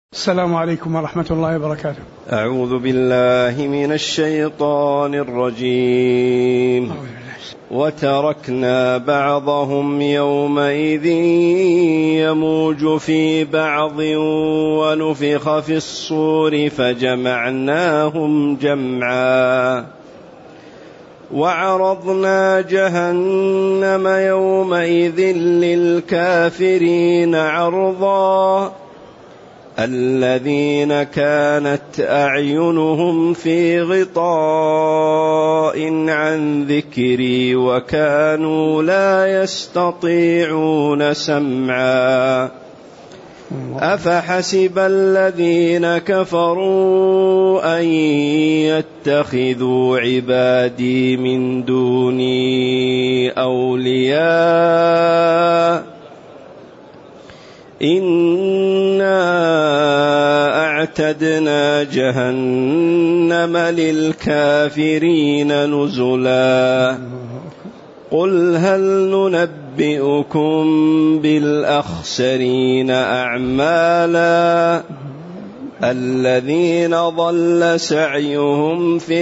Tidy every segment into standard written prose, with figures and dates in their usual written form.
السلام عليكم ورحمة الله وبركاته. أعوذ بالله من الشيطان الرجيم. وتركنا بعضهم يومئذ يموج في بعض ونفخ في الصور فجمعناهم جمعا وعرضنا جهنم يومئذ للكافرين عرضا الذين كانت أعينهم في غطاء عن ذكري وكانوا لا يستطيعون سمعا أفحسب الذين كفروا أن يتخذوا عبادي من دوني أولياء إنا أعتدنا جهنم للكافرين نزلا قل هل ننبئكم بالأخسرين أعمالا الذين ضل سعيهم في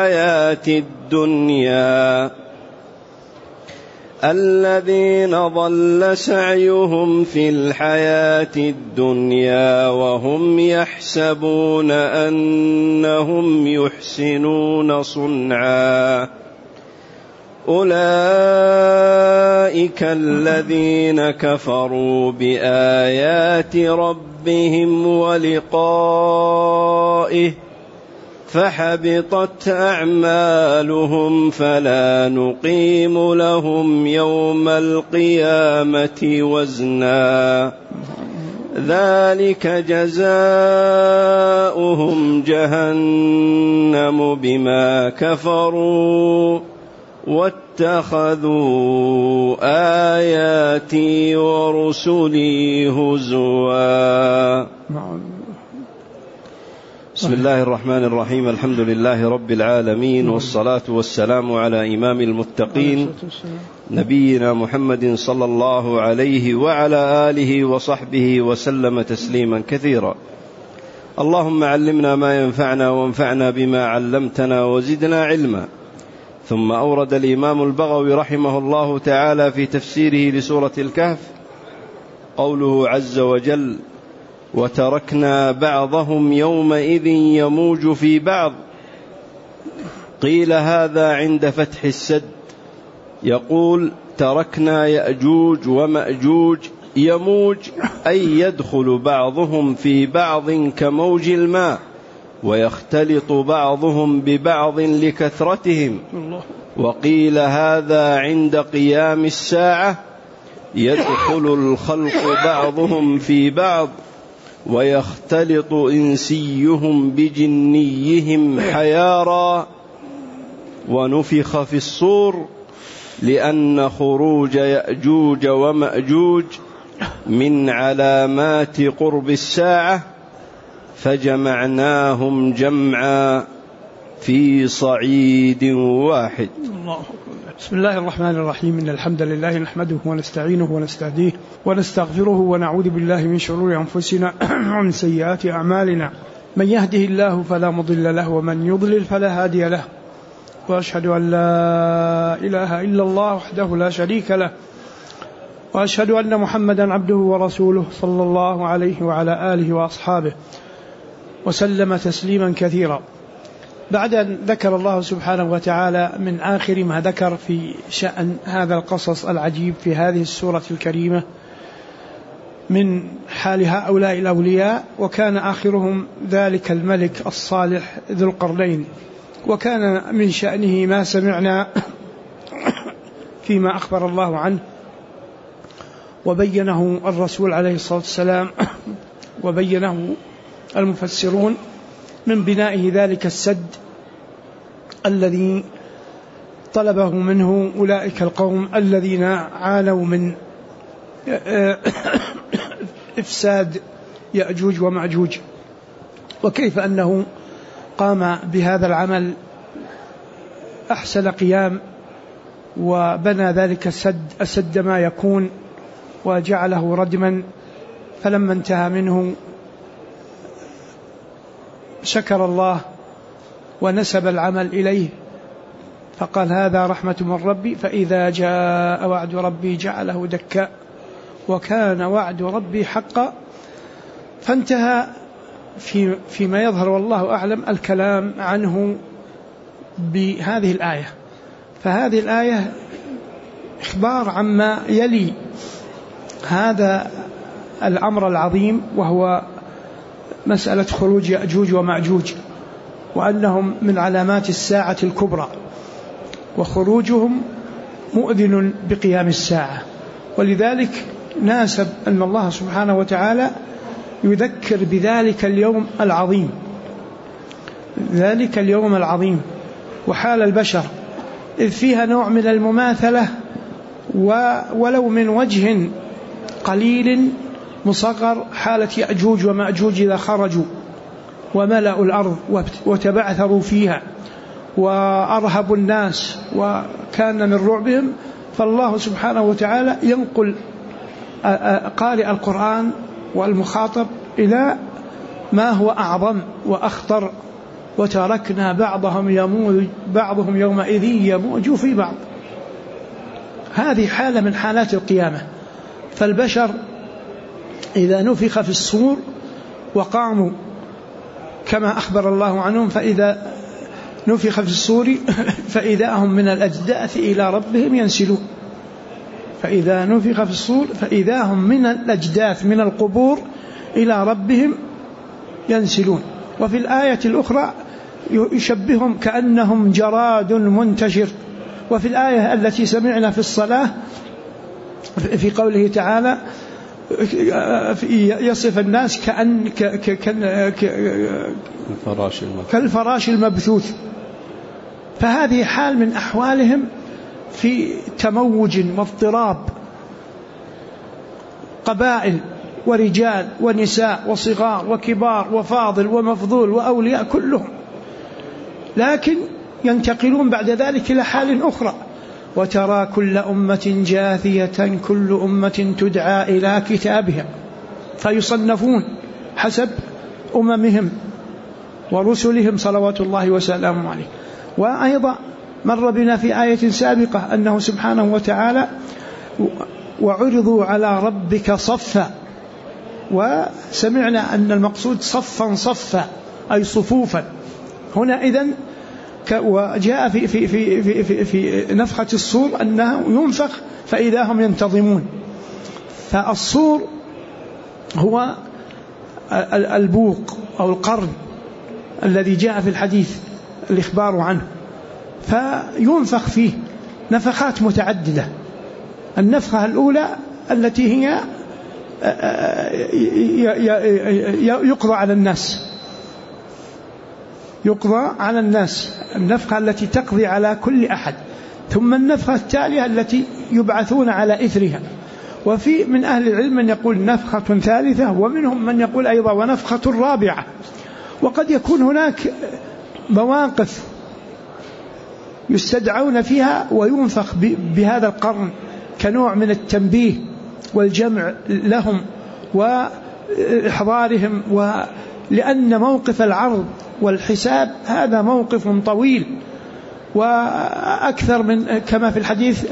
الحياة الدنيا وهم يحسبون أنهم يحسنون صنعا أولئك الذين كفروا بآيات ربهم ولقائه فحبطت أعمالهم فلا نقيم لهم يوم القيامة وزنا ذلك جزاؤهم جهنم بما كفروا واتخذوا آياتي ورسلي هزوا. بسم الله الرحمن الرحيم. الحمد لله رب العالمين، والصلاة والسلام على إمام المتقين نبينا محمد صلى الله عليه وعلى آله وصحبه وسلم تسليما كثيرا. اللهم علمنا ما ينفعنا وانفعنا بما علمتنا وزدنا علما. ثم أورد الإمام البغوي رحمه الله تعالى في تفسيره لسورة الكهف قوله عز وجل: وتركنا بعضهم يومئذ يموج في بعض. قيل هذا عند فتح السد، يقول: تركنا يأجوج ومأجوج يموج أي يدخل بعضهم في بعض كموج الماء ويختلط بعضهم ببعض لكثرتهم. وقيل هذا عند قيام الساعة، يدخل الخلق بعضهم في بعض ويختلط إنسيهم بجنيهم حيارا. ونفخ في الصور لأن خروج يأجوج ومأجوج من علامات قرب الساعة، فجمعناهم جمعا في صعيد واحد. بسم الله الرحمن الرحيم. إن الحمد لله نحمده ونستعينه ونستهديه ونستغفره ونعوذ بالله من شرور أنفسنا ومن سيئات أعمالنا. من يهده الله فلا مضل له ومن يضلل فلا هادي له، وأشهد أن لا إله إلا الله وحده لا شريك له، وأشهد أن محمدا عبده ورسوله صلى الله عليه وعلى آله وأصحابه وسلم تسليما كثيرا. بعد أن ذكر الله سبحانه وتعالى من آخر ما ذكر في شأن هذا القصص العجيب في هذه السورة الكريمة من حال هؤلاء الأولياء، وكان آخرهم ذلك الملك الصالح ذو القرنين، وكان من شأنه ما سمعنا فيما أخبر الله عنه وبينه الرسول عليه الصلاة والسلام وبينه المفسرون من بنائه ذلك السد الذي طلبه منه أولئك القوم الذين عانوا من إفساد يأجوج ومأجوج، وكيف أنه قام بهذا العمل أحسن قيام وبنى ذلك السد ما يكون وجعله ردما، فلما انتهى منه شكر الله ونسب العمل إليه فقال هذا رحمة من ربي، فإذا جاء وعد ربي جعله دكا وكان وعد ربي حقا. فانتهى فيما يظهر والله أعلم الكلام عنه بهذه الآية. فهذه الآية إخبار عما يلي هذا الأمر العظيم، وهو مسألة خروج يأجوج ومأجوج، وأنهم من علامات الساعة الكبرى، وخروجهم مؤذن بقيام الساعة. ولذلك ناسب أن الله سبحانه وتعالى يذكر بذلك اليوم العظيم، ذلك اليوم العظيم وحال البشر، إذ فيها نوع من المماثلة ولو من وجه قليل مصغر، حالة يأجوج ومأجوج إذا خرجوا وملأوا الأرض وتبعثروا فيها وأرهبوا الناس وكان من رعبهم. فالله سبحانه وتعالى ينقل قارئ القرآن والمخاطب إلى ما هو أعظم وأخطر، وتركنا بعضهم يومئذ يموج في بعض. هذه حالة من حالات القيامة. فالبشر إذا نفخ في الصور وقاموا كما أخبر الله عنهم، فإذا نفخ في الصور فإذا هم من الأجداث إلى ربهم ينسلون. فإذا نفخ في الصور فإذا هم من الأجداث من القبور إلى ربهم ينسلون. وفي الآية الأخرى يشبههم كأنهم جراد منتشر. وفي الآية التي سمعنا في الصلاة في قوله تعالى يصف الناس كالفراش المبثوث. فهذه حال من أحوالهم في تموج واضطراب، قبائل ورجال ونساء وصغار وكبار وفاضل ومفضول وأولياء كلهم، لكن ينتقلون بعد ذلك إلى حال أخرى. وترى كل أمة جاثية كل أمة تدعى إلى كتابها، فيصنفون حسب أممهم ورسلهم صلوات الله وسلامه عليه. وأيضا مر بنا في آية سابقة أنه سبحانه وتعالى وعرضوا على ربك صفا، وسمعنا أن المقصود صفا صفا أي صفوفا. هنا إذن وجاء في نفخة الصور أنه ينفخ فإذا هم ينتظمون. فالصور هو البوق أو القرن الذي جاء في الحديث الإخبار عنه، فينفخ فيه نفخات متعددة. النفخة الأولى التي هي يقضى على الناس، النفخة التي تقضي على كل أحد. ثم النفخة التالية التي يبعثون على إثرها. وفي من أهل العلم من يقول نفخة ثالثة، ومنهم من يقول أيضا ونفخة رابعة. وقد يكون هناك مواقف يستدعون فيها وينفخ بهذا القرن كنوع من التنبيه والجمع لهم وإحضارهم، ولأن موقف العرض والحساب هذا موقف طويل وأكثر من كما في الحديث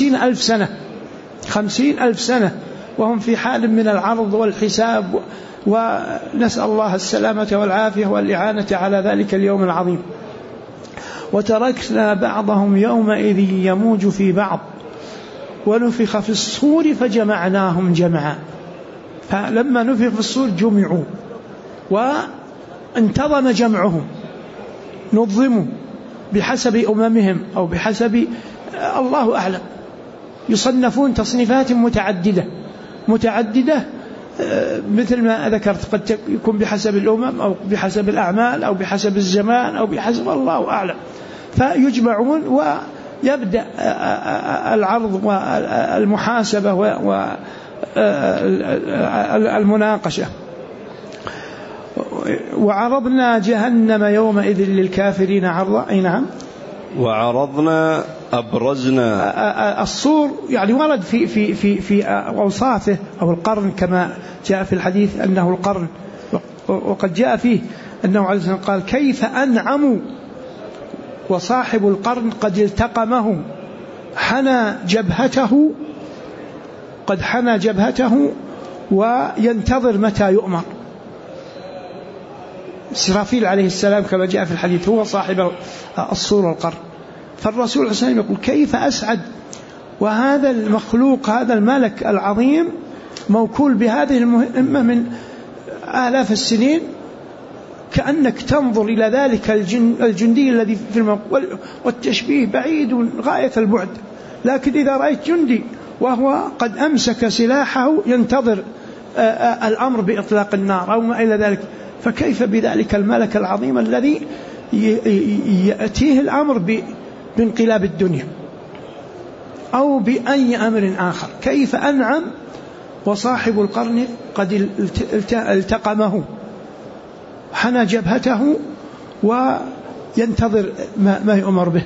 50,000 سنة وهم في حال من العرض والحساب، ونسأل الله السلامة والعافية والإعانة على ذلك اليوم العظيم. وتركنا بعضهم يومئذ يموج في بعض ونفخ في الصور فجمعناهم جمعا. فلما نفخ في الصور جمعوا وانتظم جمعهم، نظموا بحسب أممهم أو بحسب الله أعلم، يصنفون تصنيفات متعددة مثل ما ذكرت، قد يكون بحسب الأمم أو بحسب الأعمال أو بحسب الزمان أو بحسب الله أعلم. فيجمعون ويبدأ العرض والمحاسبة والمناقشة. وعرضنا جهنم يومئذ للكافرين عرضا. أي نعم. وعرضنا أبرزنا. الصور يعني ورد في أوصافه أو القرن كما جاء في الحديث أنه القرن، وقد جاء فيه أنه عليه السلام قال كيف أنعم وصاحب القرن قد التقمه قد حنى جبهته وينتظر متى يؤمر. إسرافيل عليه السلام كما جاء في الحديث هو صاحب الصور والقرن. فالرسول صلى الله عليه وسلم يقول كيف أسعد وهذا المخلوق هذا الملك العظيم موكول بهذه المهمة من آلاف السنين، كأنك تنظر إلى ذلك الجندي الذي في الموقع، والتشبيه بعيد غاية البعد، لكن إذا رأيت جندي وهو قد أمسك سلاحه ينتظر الأمر بإطلاق النار أو ما إلى ذلك، فكيف بذلك الملك العظيم الذي يأتيه الأمر بانقلاب الدنيا أو بأي أمر آخر. كيف أنعم وصاحب القرن قد التقمه حنى جبهته وينتظر ما يؤمر به.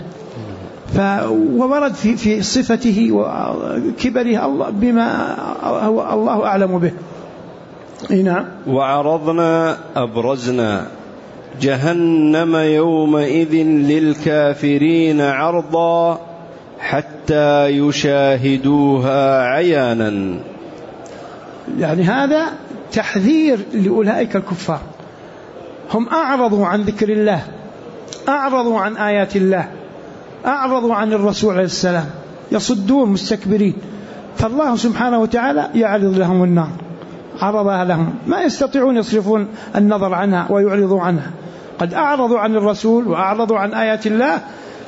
وورد في صفته وكبره الله بما هو الله أعلم به. نعم. وعرضنا أبرزنا جهنم يومئذ للكافرين عرضا حتى يشاهدوها عيانا. يعني هذا تحذير لأولئك الكفار، هم أعرضوا عن ذكر الله، أعرضوا عن آيات الله، أعرضوا عن الرسول عليه السلام، يصدون مستكبرين، فالله سبحانه وتعالى يعرض لهم النار، عرضها لهم، ما يستطيعون يصرفون النظر عنها ويعرضوا عنها، قد أعرضوا عن الرسول وأعرضوا عن آيات الله،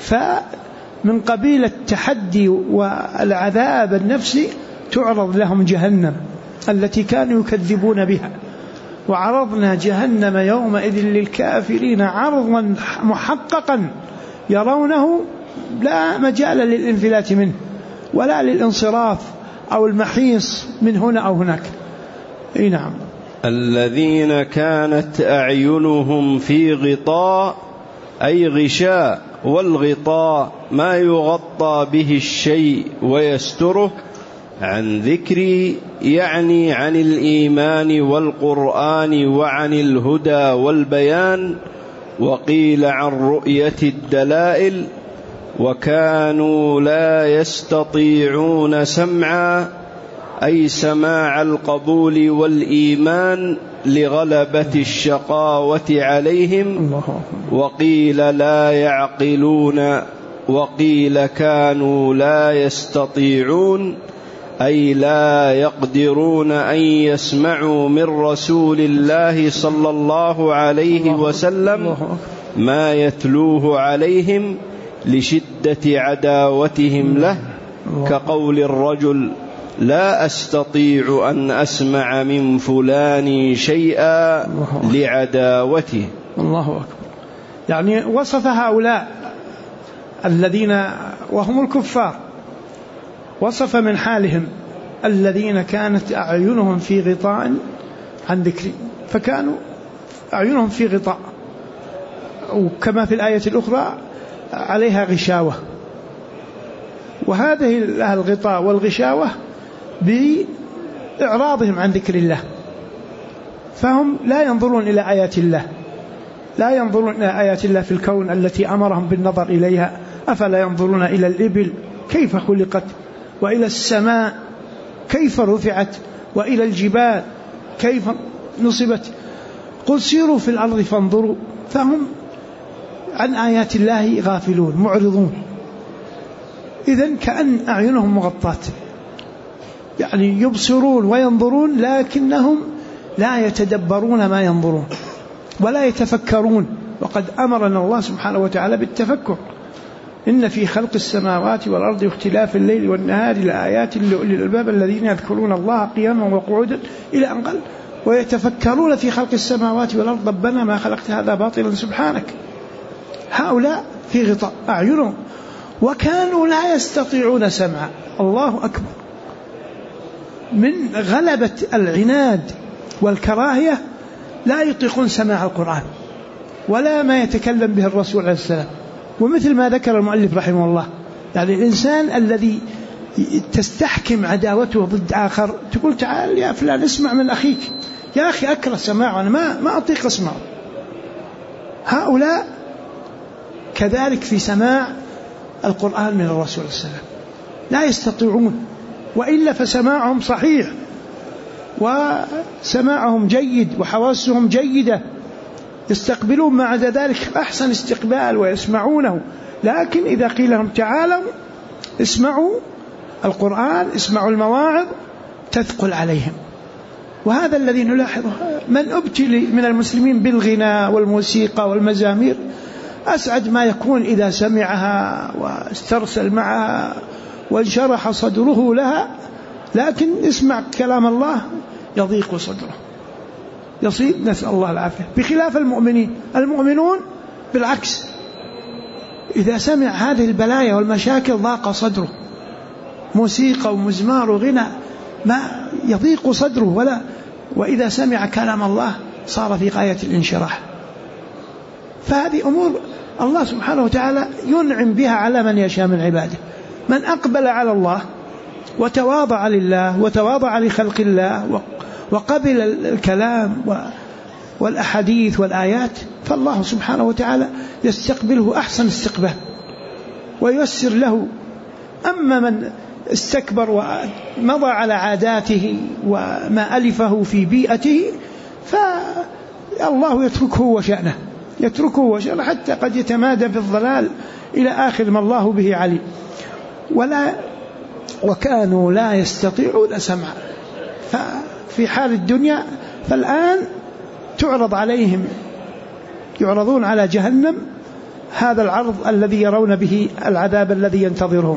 فمن قبيل التحدي والعذاب النفسي تعرض لهم جهنم التي كانوا يكذبون بها. وعرضنا جهنم يومئذ للكافرين عرضا محققا يرونه لا مجال للانفلات منه ولا للانصراف أو المحيص من هنا أو هناك. نعم. الذين كانت أعينهم في غطاء أي غشاء، والغطاء ما يغطى به الشيء ويستره، عن ذكري يعني عن الإيمان والقرآن وعن الهدى والبيان، وقيل عن رؤية الدلائل، وكانوا لا يستطيعون سمعا أي سماع القبول والإيمان لغلبة الشقاوة عليهم، وقيل لا يعقلون، وقيل كانوا لا يستطيعون أي لا يقدرون أن يسمعوا من رسول الله صلى الله عليه وسلم ما يتلوه عليهم لشدة عداوتهم له، كقول الرجل لا أستطيع أن أسمع من فلان شيئا لعداوته. الله أكبر. يعني وصف هؤلاء الذين وهم الكفار، وصف من حالهم الذين كانت أعينهم في غطاء عن ذكري، فكانوا أعينهم في غطاء، وكما في الآية الأخرى عليها غشاوة، وهذه الغطاء والغشاوة بإعراضهم عن ذكر الله، فهم لا ينظرون إلى آيات الله، لا ينظرون إلى آيات الله في الكون التي أمرهم بالنظر إليها. أفلا ينظرون إلى الإبل كيف خلقت، وإلى السماء كيف رفعت، وإلى الجبال كيف نصبت، قل سيروا في الأرض فانظروا. فهم عن آيات الله غافلون معرضون. إذن كأن أعينهم مغطاة، يعني يبصرون وينظرون لكنهم لا يتدبرون ما ينظرون ولا يتفكرون. وقد أمرنا الله سبحانه وتعالى بالتفكر، إن في خلق السماوات والأرض واختلاف الليل والنهار لآيات لأولي الألباب الذين يذكرون الله قياما وقعودا إلى أن قال ويتفكرون في خلق السماوات والأرض ربنا ما خلقت هذا باطلا سبحانك. هؤلاء في غطاء أعينهم، وكانوا لا يستطيعون سمعا. الله أكبر. من غلبة العناد والكراهية لا يطيقون سماع القرآن ولا ما يتكلم به الرسول عليه السلام. ومثل ما ذكر المؤلف رحمه الله، يعني الإنسان الذي تستحكم عداوته ضد آخر، تقول تعال يا فلان اسمع من أخيك، يا أخي أكره سماعه، أنا ما أطيق أسمعه، هؤلاء كذلك في سماع القرآن من الرسول صلى الله عليه وسلم لا يستطيعون، وإلا فسماعهم صحيح وسماعهم جيد وحواسهم جيدة، يستقبلون مع ذلك أحسن استقبال ويسمعونه. لكن إذا قيل لهم تعالوا اسمعوا القرآن، اسمعوا المواعظ، تثقل عليهم. وهذا الذي نلاحظه، من ابتلي من المسلمين بالغناء والموسيقى والمزامير أسعد ما يكون إذا سمعها واسترسل معها وانشرح صدره لها، لكن اسمع كلام الله يضيق صدره، يصيب، نسأل الله العافية. بخلاف المؤمنون بالعكس، إذا سمع هذه البلايا والمشاكل ضاق صدره، موسيقى ومزمار وغنى ما يضيق صدره، وإذا سمع كلام الله صار في غاية الانشراح. فهذه أمور الله سبحانه وتعالى ينعم بها على من يشاء من عباده. من أقبل على الله وتواضع لله وتواضع لخلق الله وقبل الكلام والأحاديث والآيات، فالله سبحانه وتعالى يستقبله أحسن استقبال وييسر له. أما من استكبر ومضى على عاداته وما ألفه في بيئته، فالله يتركه وشأنه حتى قد يتمادى في الضلال إلى آخر ما الله به عليم. وكانوا لا يستطيعون سمعا. ففي حال الدنيا، فالآن تعرض عليهم، يعرضون على جهنم هذا العرض الذي يرون به العذاب الذي ينتظرهم.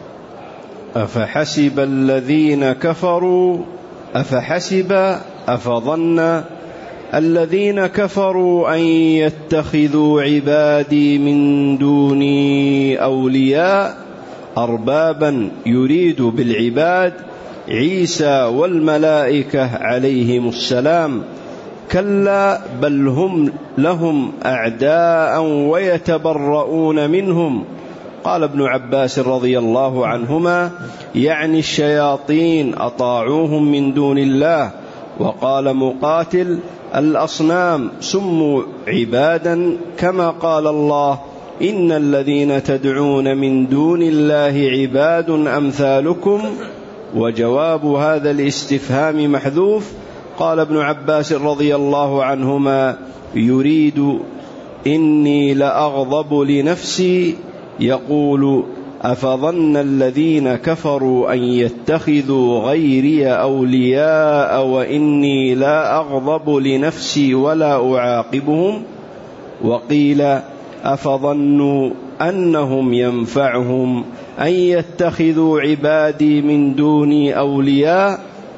أفظن الذين كفروا أن يتخذوا عبادي من دوني أولياء أربابا يريد بالعباد عيسى والملائكة عليهم السلام كلا بل هم لهم أعداء ويتبرؤون منهم. قال ابن عباس رضي الله عنهما يعني الشياطين أطاعوهم من دون الله. وقال مقاتل الأصنام سموا عبادا كما قال الله إن الذين تدعون من دون الله عباد أمثالكم. وجواب هذا الاستفهام محذوف. قال ابن عباس رضي الله عنهما يريد إني لأغضب لنفسي، يقول أفظن الذين كفروا أن يتخذوا غيري أولياء وإني لا أغضب لنفسي ولا أعاقبهم. وقيل أفظنوا أنهم ينفعهم أن يتخذوا عبادي من دوني أولياء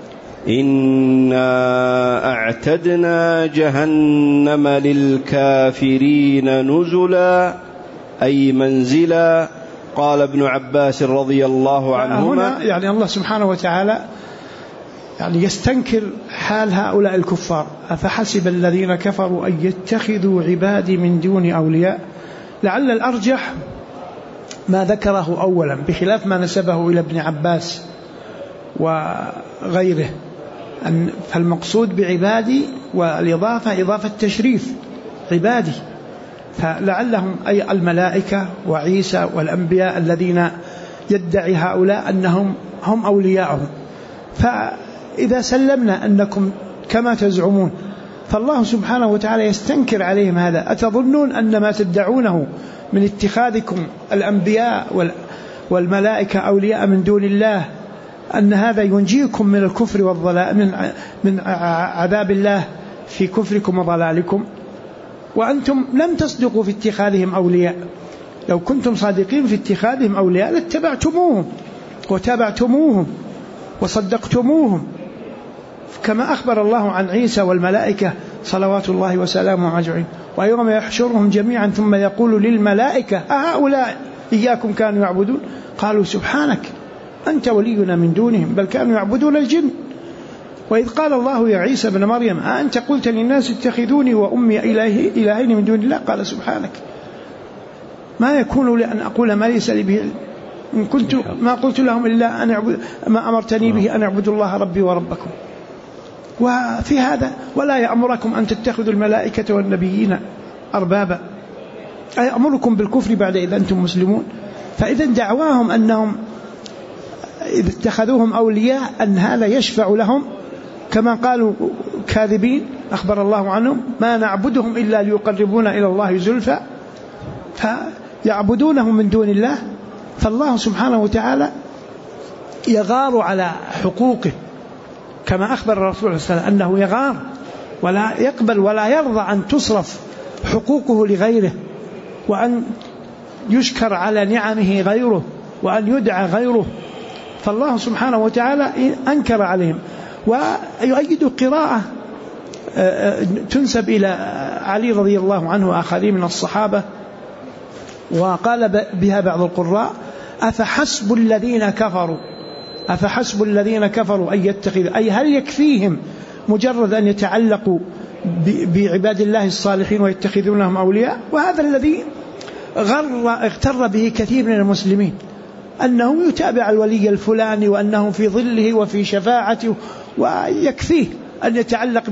إنا أعتدنا جهنم للكافرين نزلا أي منزلا. قال ابن عباس رضي الله عنهما هنا يعني الله سبحانه وتعالى يعني يستنكر حال هؤلاء الكفار. أفحسب الذين كفروا أن يتخذوا عبادي من دون أولياء. لعل الأرجح ما ذكره أولا بخلاف ما نسبه إلى ابن عباس وغيره، فالمقصود بعبادي والإضافة إضافة تشريف عبادي، فلعلهم أي الملائكة وعيسى والأنبياء الذين يدعي هؤلاء أنهم هم أولياءهم. فإذا سلمنا أنكم كما تزعمون، فالله سبحانه وتعالى يستنكر عليهم هذا. أتظنون أن ما تدعونه من اتخاذكم الأنبياء والملائكة أولياء من دون الله أن هذا ينجيكم من الكفر والضلال، من عذاب الله في كفركم وضلالكم؟ وأنتم لم تصدقوا في اتخاذهم أولياء. لو كنتم صادقين في اتخاذهم أولياء لاتبعتموهم وتابعتموهم وصدقتموهم، كما أخبر الله عن عيسى والملائكة صلوات الله وسلامه أجمعين. ويوم يحشرهم جميعا ثم يقول للملائكة أهؤلاء إياكم كانوا يعبدون قالوا سبحانك أنت ولينا من دونهم بل كانوا يعبدون الجن. وإذ قال الله يا عيسى ابن مريم أأنت قلت للناس اتخذوني وأمي إلهين من دون الله قال سبحانك ما يكون لي أن أقول ما ليس لي به، إن كنت ما قلت لهم إلا أن أعبد ما أمرتني به أن أعبدوا الله ربي وربكم. وفي هذا ولا يأمركم أن تتخذوا الملائكة والنبيين أربابا أيأمركم بالكفر بعد إذا أنتم مسلمون. فإذا دعواهم أنهم إذا اتخذوهم أولياء أن هذا يشفع لهم كما قالوا كاذبين أخبر الله عنهم ما نعبدهم إلا ليقربونا إلى الله زلفى، فيعبدونهم من دون الله. فالله سبحانه وتعالى يغار على حقوقه كما أخبر الرسول صلى الله عليه وسلم أنه يغار ولا يقبل ولا يرضى أن تصرف حقوقه لغيره، وأن يشكر على نعمه غيره، وأن يدعى غيره. فالله سبحانه وتعالى أنكر عليهم. ويؤيد قراءة تنسب إلى علي رضي الله عنه وآخرين من الصحابة، وقال بها بعض القراء أفحسب الذين كفروا أن يتخذوا، أي هل يكفيهم مجرد أن يتعلقوا بعباد الله الصالحين ويتخذونهم أولياء؟ وهذا الذي اغتر به كثير من المسلمين، أنه يتابع الولي الفلاني وأنه في ظله وفي شفاعته، ويكفيه أن يتعلق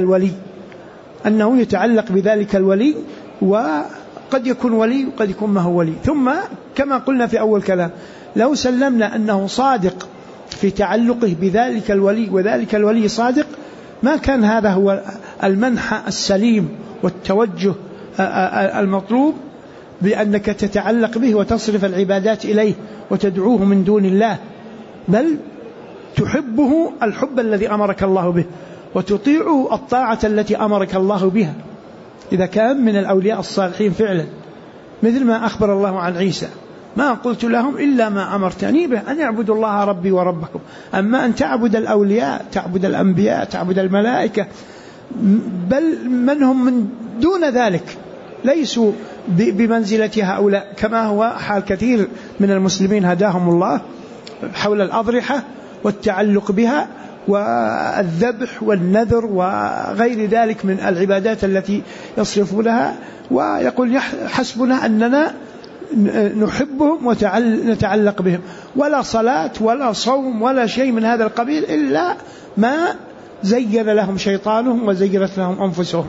بذلك الولي، وقد يكون ولي وقد يكون ما هو ولي. ثم كما قلنا في أول كلام لو سلمنا أنه صادق في تعلقه بذلك الولي وذلك الولي صادق، ما كان هذا هو المنحى السليم والتوجه المطلوب بأنك تتعلق به وتصرف العبادات إليه وتدعوه من دون الله، بل تحبه الحب الذي أمرك الله به، وتطيعه الطاعة التي أمرك الله بها إذا كان من الأولياء الصالحين فعلا، مثل ما أخبر الله عن عيسى ما قلت لهم إلا ما أمرتني به أن يعبدوا الله ربي وربكم. أما أن تعبد الأولياء، تعبد الأنبياء، تعبد الملائكة، بل من هم من دون ذلك ليسوا بمنزلة هؤلاء، كما هو حال كثير من المسلمين هداهم الله حول الأضرحة والتعلق بها والذبح والنذر وغير ذلك من العبادات التي يصرفونها، ويقول حسبنا أننا نحبهم ونتعلق بهم، ولا صلاة ولا صوم ولا شيء من هذا القبيل إلا ما زين لهم شيطانهم وزينت لهم أنفسهم.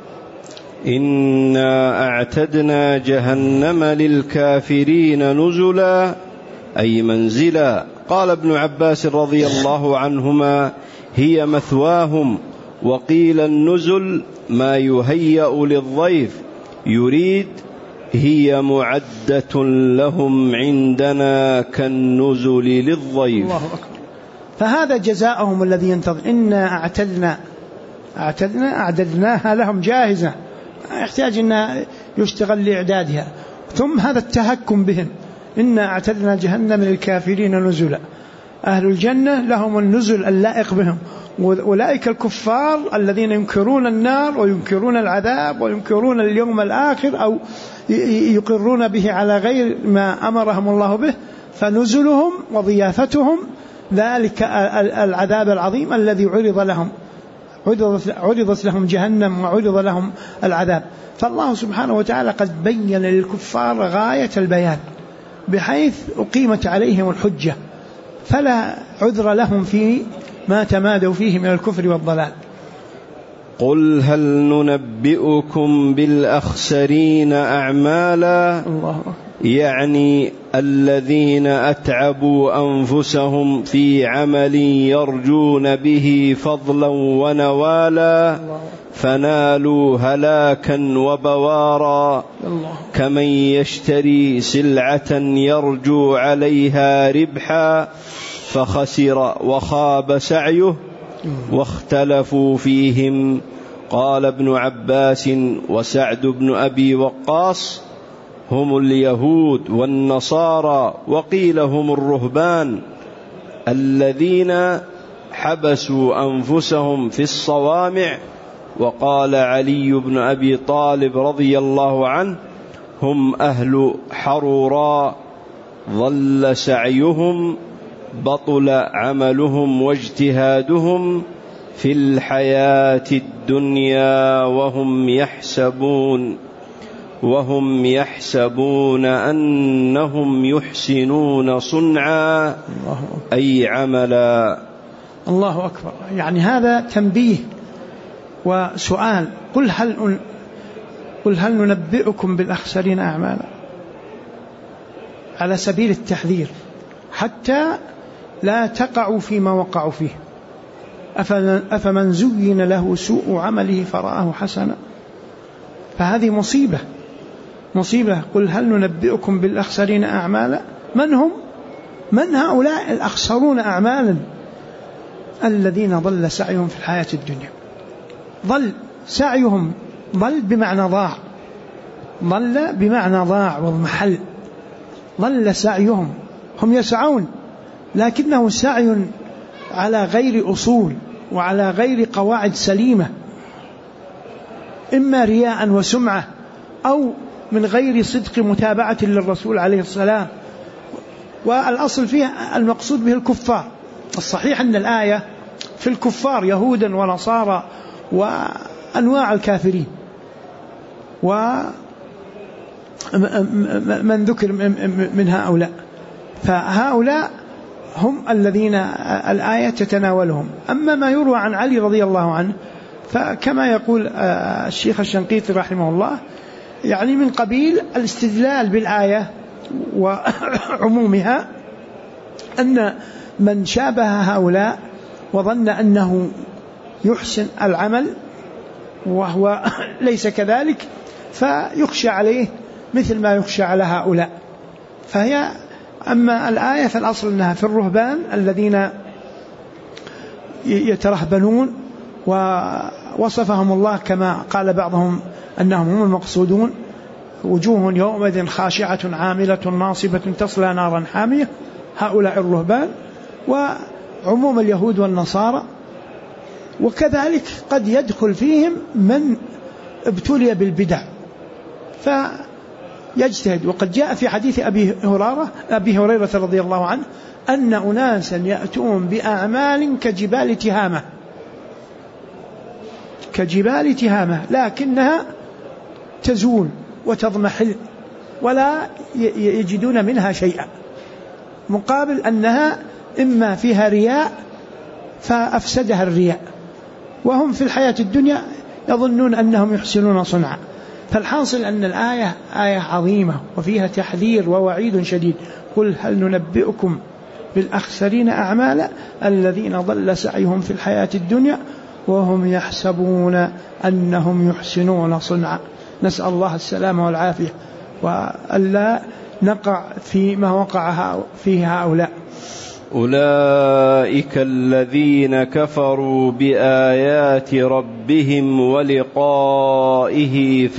إنا أعتدنا جهنم للكافرين نزلا أي منزلا. قال ابن عباس رضي الله عنهما هي مثواهم، وقيل النزل ما يهيأ للضيف، يريد هي معدة لهم عندنا كالنزل للضيف. الله أكبر. فهذا جزاؤهم الذي ينتظر. إنا أعددناها لهم جاهزة، يحتاج أن يشتغل لإعدادها. ثم هذا التهكم بهم، إنا أعتدنا جهنم للكافرين نزلا. أهل الجنة لهم النزل اللائق بهم، أولئك الكفار الذين ينكرون النار وينكرون العذاب وينكرون اليوم الآخر أو يقرون به على غير ما أمرهم الله به، فنزلهم وضيافتهم ذلك العذاب العظيم الذي عرضت لهم جهنم وعرض لهم العذاب. فالله سبحانه وتعالى قد بين للكفار غاية البيان بحيث أقيمت عليهم الحجة، فلا عذر لهم في ما تمادوا فيه من الكفر والضلال. قل هل ننبئكم بالأخسرين أعمالا، يعني الذين أتعبوا أنفسهم في عمل يرجون به فضلا ونوالا فنالوا هلاكا وبوارا، كمن يشتري سلعة يرجو عليها ربحا فخسر وخاب سعيه واختلفوا فيهم. قال ابن عباس وسعد بن أبي وقاص هم اليهود والنصارى، وقيل هم الرهبان الذين حبسوا أنفسهم في الصوامع. وقال علي بن أبي طالب رضي الله عنه هم أهل حروراء، ضل سعيهم بطل عملهم واجتهادهم في الحياة الدنيا وهم يحسبون أنهم يحسنون صنعا أي عملا. الله أكبر. يعني هذا تنبيه وسؤال. قل هل قل هل ننبئكم بالأخسرين أعمالا، على سبيل التحذير حتى لا تقعوا فيما وقعوا فيه. أفمن زين له سوء عمله فرآه حسنا، فهذه مصيبة. قل هل ننبئكم بالأخسرين أعمالا، من هم؟ من هؤلاء الأخسرون أعمالا؟ الذين ضل سعيهم في الحياة الدنيا. ضل سعيهم، ضل بمعنى ضاع والمحل. ضل سعيهم، هم يسعون لكنه سعي على غير أصول وعلى غير قواعد سليمة، إما رياء وسمعة أو من غير صدق متابعة للرسول عليه السلام. والأصل فيها المقصود به الكفار. الصحيح أن الآية في الكفار يهودا ونصارى وأنواع الكافرين ومن ذكر من هؤلاء، فهؤلاء هم الذين الآية تتناولهم. أما ما يروى عن علي رضي الله عنه فكما يقول الشيخ الشنقيطي رحمه الله، يعني من قبيل الاستدلال بالآية وعمومها، أن من شابه هؤلاء وظن أنه يحسن العمل وهو ليس كذلك فيخشى عليه مثل ما يخشى على هؤلاء. فهي أما الآية فالأصل أنها في الرهبان الذين يترهبنون، ووصفهم الله كما قال بعضهم أنهم هم المقصودون: وجوه يومئذ خاشعة عاملة ناصبة تصلى نارا حامية. هؤلاء الرهبان، وعموم اليهود والنصارى. وكذلك قد يدخل فيهم من ابتلي بالبدع فيجتهد. وقد جاء في حديث أبي هريرة رضي الله عنه أن أناسا يأتون بأعمال كجبال تهامة لكنها تزول وتضمحل ولا يجدون منها شيئا، مقابل أنها إما فيها رياء فأفسدها الرياء، وهم في الحياة الدنيا يظنون أنهم يحسنون صنعا. فالحاصل أن الآية آية عظيمة وفيها تحذير ووعيد شديد. قل هل ننبئكم بالأخسرين أعمالا الذين ضل سعيهم في الحياة الدنيا وهم يحسبون أنهم يحسنون صنعا. نسأل الله السلامة والعافية وألا نقع فيما وقع فيه هؤلاء. أولئك الذين كفروا بآيات ربهم ولقائه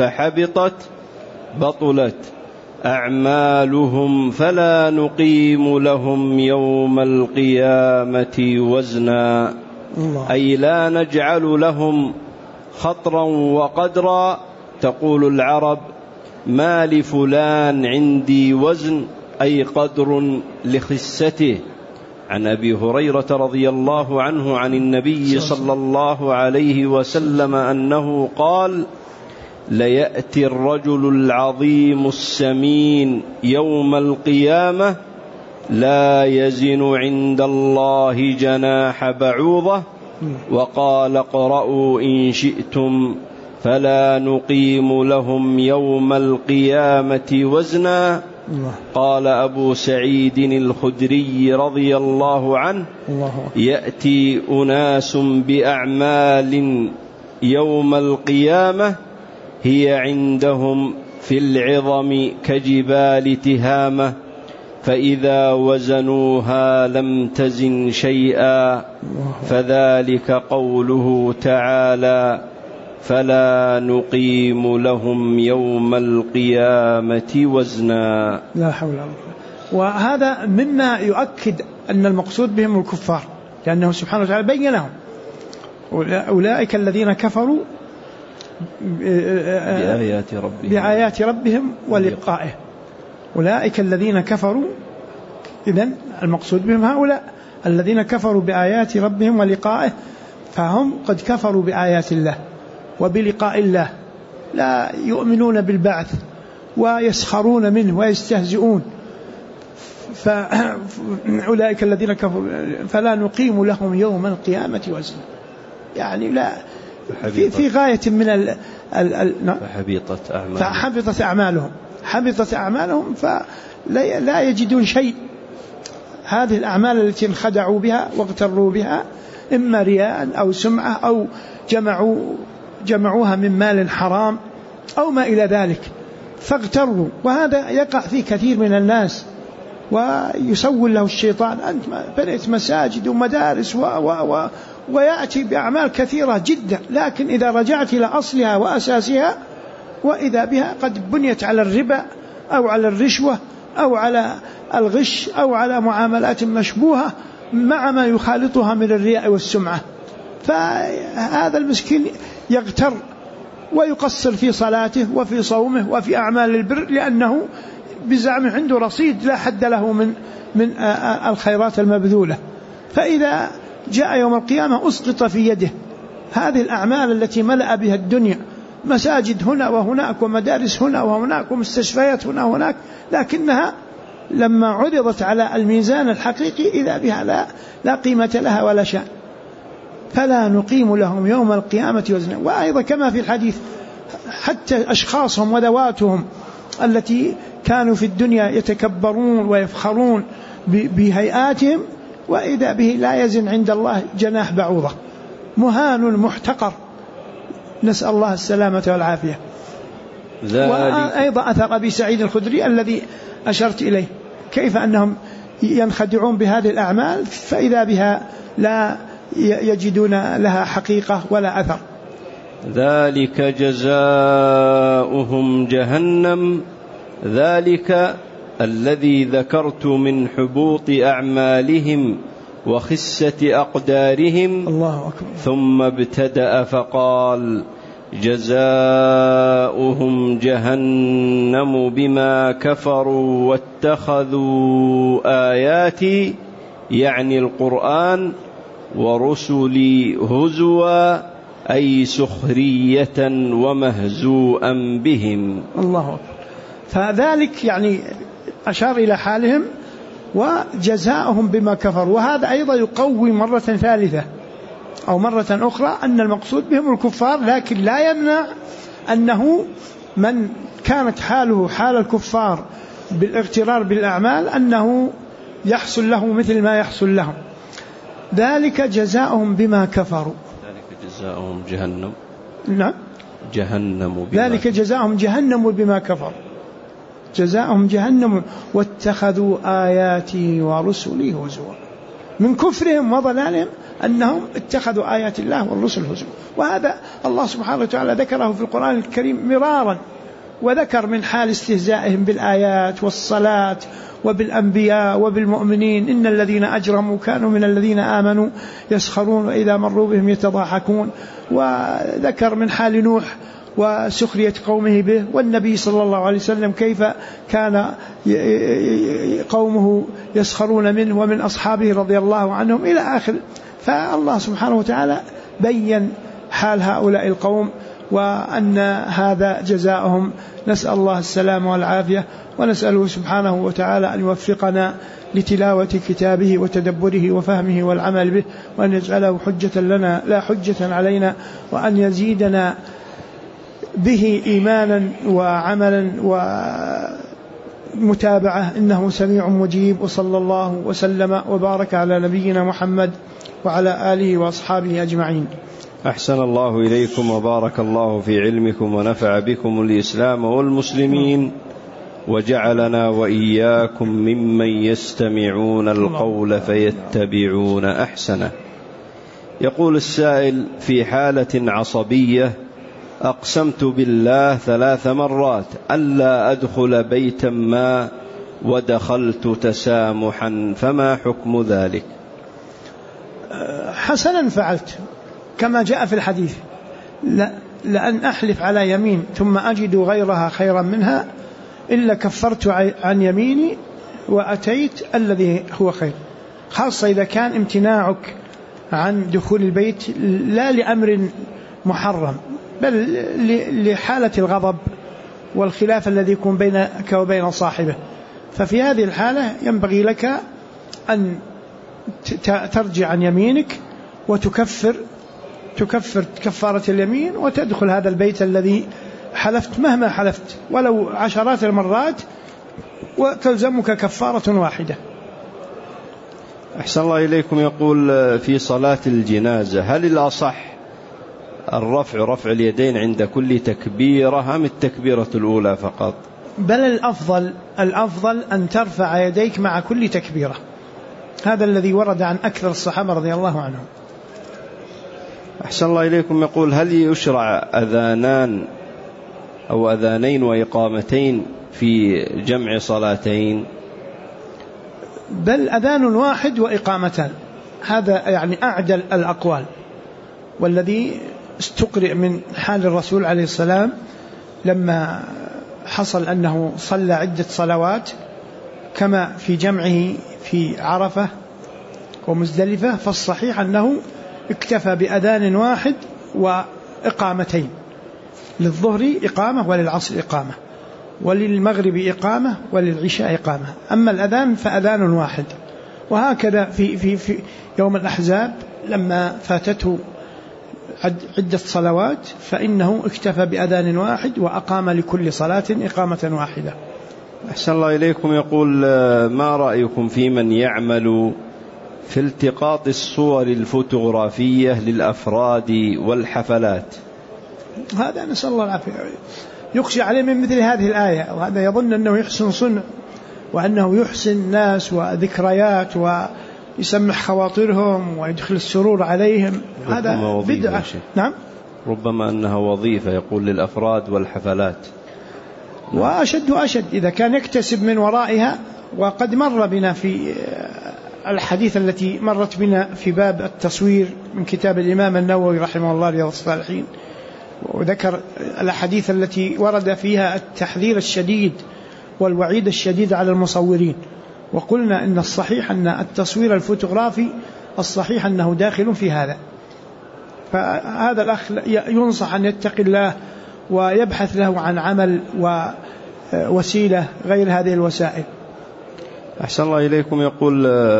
بطلت أعمالهم فلا نقيم لهم يوم القيامة وزنا. أي لا نجعل لهم خطرا وقدرا. تقول العرب: ما لفلان عندي وزن، أي قدر لخسته. عن أبي هريرة رضي الله عنه عن النبي صلى الله عليه وسلم أنه قال: ليأتي الرجل العظيم السمين يوم القيامة لا يزن عند الله جناح بعوضة. وقال: اقرأوا إن شئتم فلا نقيم لهم يوم القيامة وزنا. قال أبو سعيد الخدري رضي الله عنه: يأتي أناس بأعمال يوم القيامة هي عندهم في العظم كجبال تهامة، فإذا وزنوها لم تزن شيئا، فذلك قوله تعالى: فلا نقيم لهم يوم القيامة وزنا. لا حول ولا قوة. وهذا مما يؤكد أن المقصود بهم الكفار، لأنه سبحانه وتعالى بين لهم: أولئك الذين كفروا بآيات ربهم ولقائه. أولئك الذين كفروا، إذن المقصود بهم هؤلاء الذين كفروا بآيات ربهم ولقائه، فهم قد كفروا بآيات الله وبلقاء الله، لا يؤمنون بالبعث ويسخرون منه ويستهزئون. فأولئك الذين كفروا فلا نقيم لهم يوم القيامة وزنا، يعني في غاية من فحبطت أعمالهم فلا يجدون شيء. هذه الأعمال التي انخدعوا بها واغتروا بها إما رياء أو سمعة أو جمعوها من مال حرام أو ما إلى ذلك فاغتروا. وهذا يقع في كثير من الناس ويسول له الشيطان، أنت بنيت مساجد ومدارس ويأتي بأعمال كثيرة جدا، لكن إذا رجعت إلى أصلها وأساسها وإذا بها قد بنيت على الربا أو على الرشوة أو على الغش أو على معاملات مشبوهة مع ما يخالطها من الرياء والسمعة. فهذا المسكين يغتر ويقصر في صلاته وفي صومه وفي أعمال البر لأنه بزعمه عنده رصيد لا حد له من الخيرات المبذولة. فإذا جاء يوم القيامة أسقط في يده هذه الأعمال التي ملأ بها الدنيا، مساجد هنا وهناك ومدارس هنا وهناك ومستشفيات هنا وهناك، لكنها لما عرضت على الميزان الحقيقي إذا بها لا قيمة لها ولا شأن. فلا نقيم لهم يوم القيامة وزنا. وأيضا كما في الحديث حتى أشخاصهم وذواتهم التي كانوا في الدنيا يتكبرون ويفخرون بهيئاتهم وإذا به لا يزن عند الله جناح بعوضة، مهان محتقر، نسأل الله السلامة والعافية. وأيضا أثر أبي سعيد الخدري الذي أشرت إليه كيف أنهم ينخدعون بهذه الأعمال فإذا بها لا يجدون لها حقيقة ولا أثر. ذلك جزاؤهم جهنم، ذلك الذي ذكرت من حبوط أعمالهم وخسة أقدارهم. الله أكبر. ثم ابتدأ فقال جزاؤهم جهنم بما كفروا واتخذوا آياتي يعني القرآن ورسلي هزوا أي سخرية ومهزوءا بهم. الله أكبر. فذلك يعني أشار إلى حالهم وجزاؤهم بما كفروا. وهذا أيضا يقوي مرة ثالثة أو مرة أخرى أن المقصود بهم الكفار، لكن لا يمنع أنه من كانت حاله حال الكفار بالاغترار بالأعمال أنه يحصل له مثل ما يحصل لهم. ذلك جزاؤهم بما كفروا. ذلك جزاؤهم جهنم. نعم. جهنم بما ذلك جزاؤهم جهنم بما كفروا. جزاؤهم جهنم واتخذوا آياتي ورسلي هزوا. من كفرهم وضلالهم أنهم اتخذوا آيات الله والرسل هزوا. وهذا الله سبحانه وتعالى ذكره في القرآن الكريم مرارا، وذكر من حال استهزائهم بالآيات والصلاة وبالأنبياء وبالمؤمنين إن الذين أجرموا كانوا من الذين آمنوا يسخرون وإذا مروا بهم يتضاحكون. وذكر من حال نوح وسخرية قومه به، والنبي صلى الله عليه وسلم كيف كان قومه يسخرون منه ومن أصحابه رضي الله عنهم إلى آخر. فالله سبحانه وتعالى بيّن حال هؤلاء القوم وأن هذا جزاؤهم. نسأل الله السلامة والعافية، ونسأله سبحانه وتعالى أن يوفقنا لتلاوة كتابه وتدبره وفهمه والعمل به، وأن يجعله حجة لنا لا حجة علينا، وأن يزيدنا به إيمانا وعملا ومتابعة إنه سميع مجيب. وصلى الله وسلم وبارك على نبينا محمد وعلى آله وأصحابه أجمعين. أحسن الله إليكم وبارك الله في علمكم ونفع بكم الإسلام والمسلمين، وجعلنا وإياكم ممن يستمعون القول فيتبعون أحسنه. يقول السائل: في حالة عصبية أقسمت بالله 3 مرات ألا أدخل بيتا ما ودخلت تسامحا، فما حكم ذلك؟ حسنا فعلت كما جاء في الحديث: لأن أحلف على يمين ثم أجد غيرها خيرا منها إلا كفرت عن يميني وأتيت الذي هو خير. خاصة إذا كان امتناعك عن دخول البيت لا لأمر محرم بل لحالة الغضب والخلاف الذي يكون بينك وبين صاحبه، ففي هذه الحالة ينبغي لك أن ترجع عن يمينك وتكفر تكفر كفارة اليمين وتدخل هذا البيت الذي حلفت مهما حلفت ولو عشرات المرات، وتلزمك كفارة واحدة. أحسن الله إليكم. يقول في صلاة الجنازة هل الأصح رفع اليدين عند كل تكبيرة أم التكبيرة الأولى فقط؟ بل الأفضل أن ترفع يديك مع كل تكبيرة، هذا الذي ورد عن أكثر الصحابة رضي الله عنهم. أحسن الله إليكم. يقول هل يشرع أذانان أو أذانين وإقامتين في جمع صلاتين؟ بل أذان واحد وإقامتان، هذا يعني أعدل الأقوال، والذي استقرئ من حال الرسول عليه السلام لما حصل أنه صلى عدة صلوات كما في جمعه في عرفة ومزدلفة، فالصحيح أنه اكتفى بأذان واحد وإقامتين، للظهر إقامة وللعصر إقامة وللمغرب إقامة وللعشاء إقامة، أما الأذان فأذان واحد. وهكذا في يوم الأحزاب لما فاتته عدة صلوات فإنه اكتفى بأذان واحد وأقام لكل صلاة إقامة واحدة. أحسن الله إليكم. يقول ما رأيكم في من يعمل في التقاط الصور الفوتوغرافية للأفراد والحفلات؟ هذا نسأل الله العافية، يخشى عليه من مثل هذه الآية، وهذا يظن أنه يحسن صنع وأنه يحسن الناس وذكريات ويسمح خواطرهم ويدخل السرور عليهم، هذا بدعة. نعم، ربما أنها وظيفة يقول للأفراد والحفلات. وأشد إذا كان يكتسب من ورائها. وقد مر بنا في الحديث التي مرت بنا في باب التصوير من كتاب الإمام النووي رحمه الله رياض الصالحين، وذكر الحديث التي ورد فيها التحذير الشديد والوعيد الشديد على المصورين، وقلنا إن الصحيح أن التصوير الفوتوغرافي الصحيح أنه داخل في هذا. فهذا الأخ ينصح أن يتقي الله ويبحث له عن عمل ووسيلة غير هذه الوسائل. أحسن الله إليكم. يقول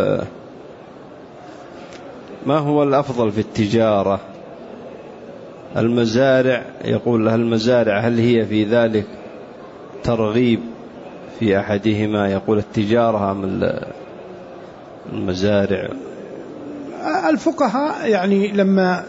ما هو الأفضل في التجارة؟ المزارع، يقول المزارع هل هي في ذلك ترغيب في أحدهما؟ يقول التجارة أم المزارع؟ الفقهاء يعني لما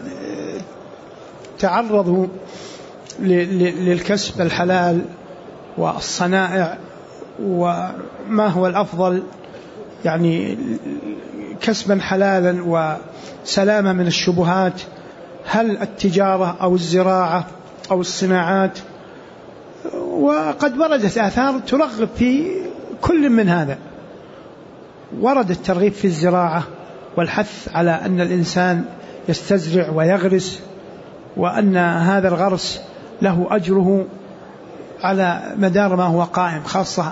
تعرضوا للكسب الحلال والصنائع وما هو الأفضل، يعني كسبا حلالا وسلامة من الشبهات، هل التجارة أو الزراعة أو الصناعات؟ وقد وردت آثار ترغب في كل من هذا. ورد الترغيب في الزراعة والحث على أن الإنسان يستزرع ويغرس، وأن هذا الغرس له أجره على مدار ما هو قائم، خاصة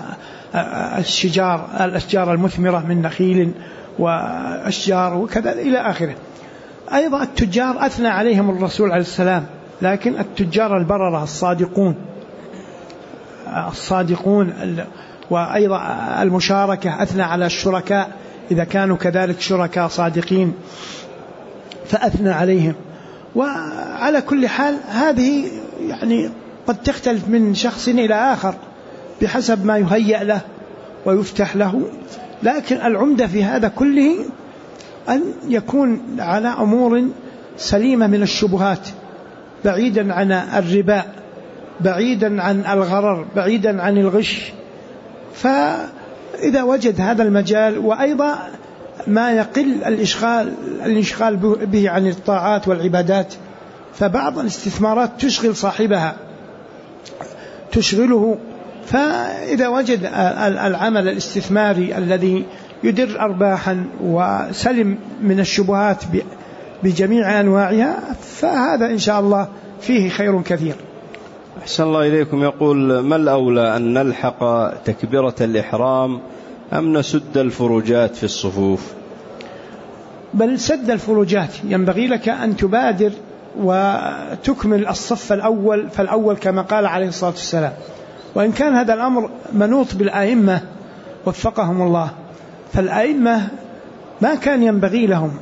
الأشجار المثمرة من نخيل وأشجار وكذا إلى آخره. أيضا التجار أثنى عليهم الرسول عليه السلام، لكن التجار البررة الصادقون وأيضا المشاركة، أثنى على الشركاء إذا كانوا كذلك شركاء صادقين فأثنى عليهم. وعلى كل حال هذه يعني قد تختلف من شخص إلى آخر بحسب ما يهيأ له ويفتح له، لكن العمدة في هذا كله أن يكون على أمور سليمة من الشبهات، بعيدا عن الربا، بعيدا عن الغرر، بعيدا عن الغش. فإذا وجد هذا المجال وأيضا ما يقل الإشغال به عن الطاعات والعبادات، فبعض الاستثمارات تشغل صاحبها تشغله. فإذا وجد العمل الاستثماري الذي يدر أرباحا وسلم من الشبهات بجميع أنواعها، فهذا إن شاء الله فيه خير كثير. أحسن الله إليكم. يقول ما الأولى أن نلحق تكبيرة الإحرام أم نسد الفروجات في الصفوف؟ بل سد الفروجات، ينبغي لك أن تبادر وتكمل الصف الأول فالأول كما قال عليه الصلاة والسلام. وإن كان هذا الأمر منوط بالآئمة وفقهم الله، فالآئمة ما كان ينبغي لهم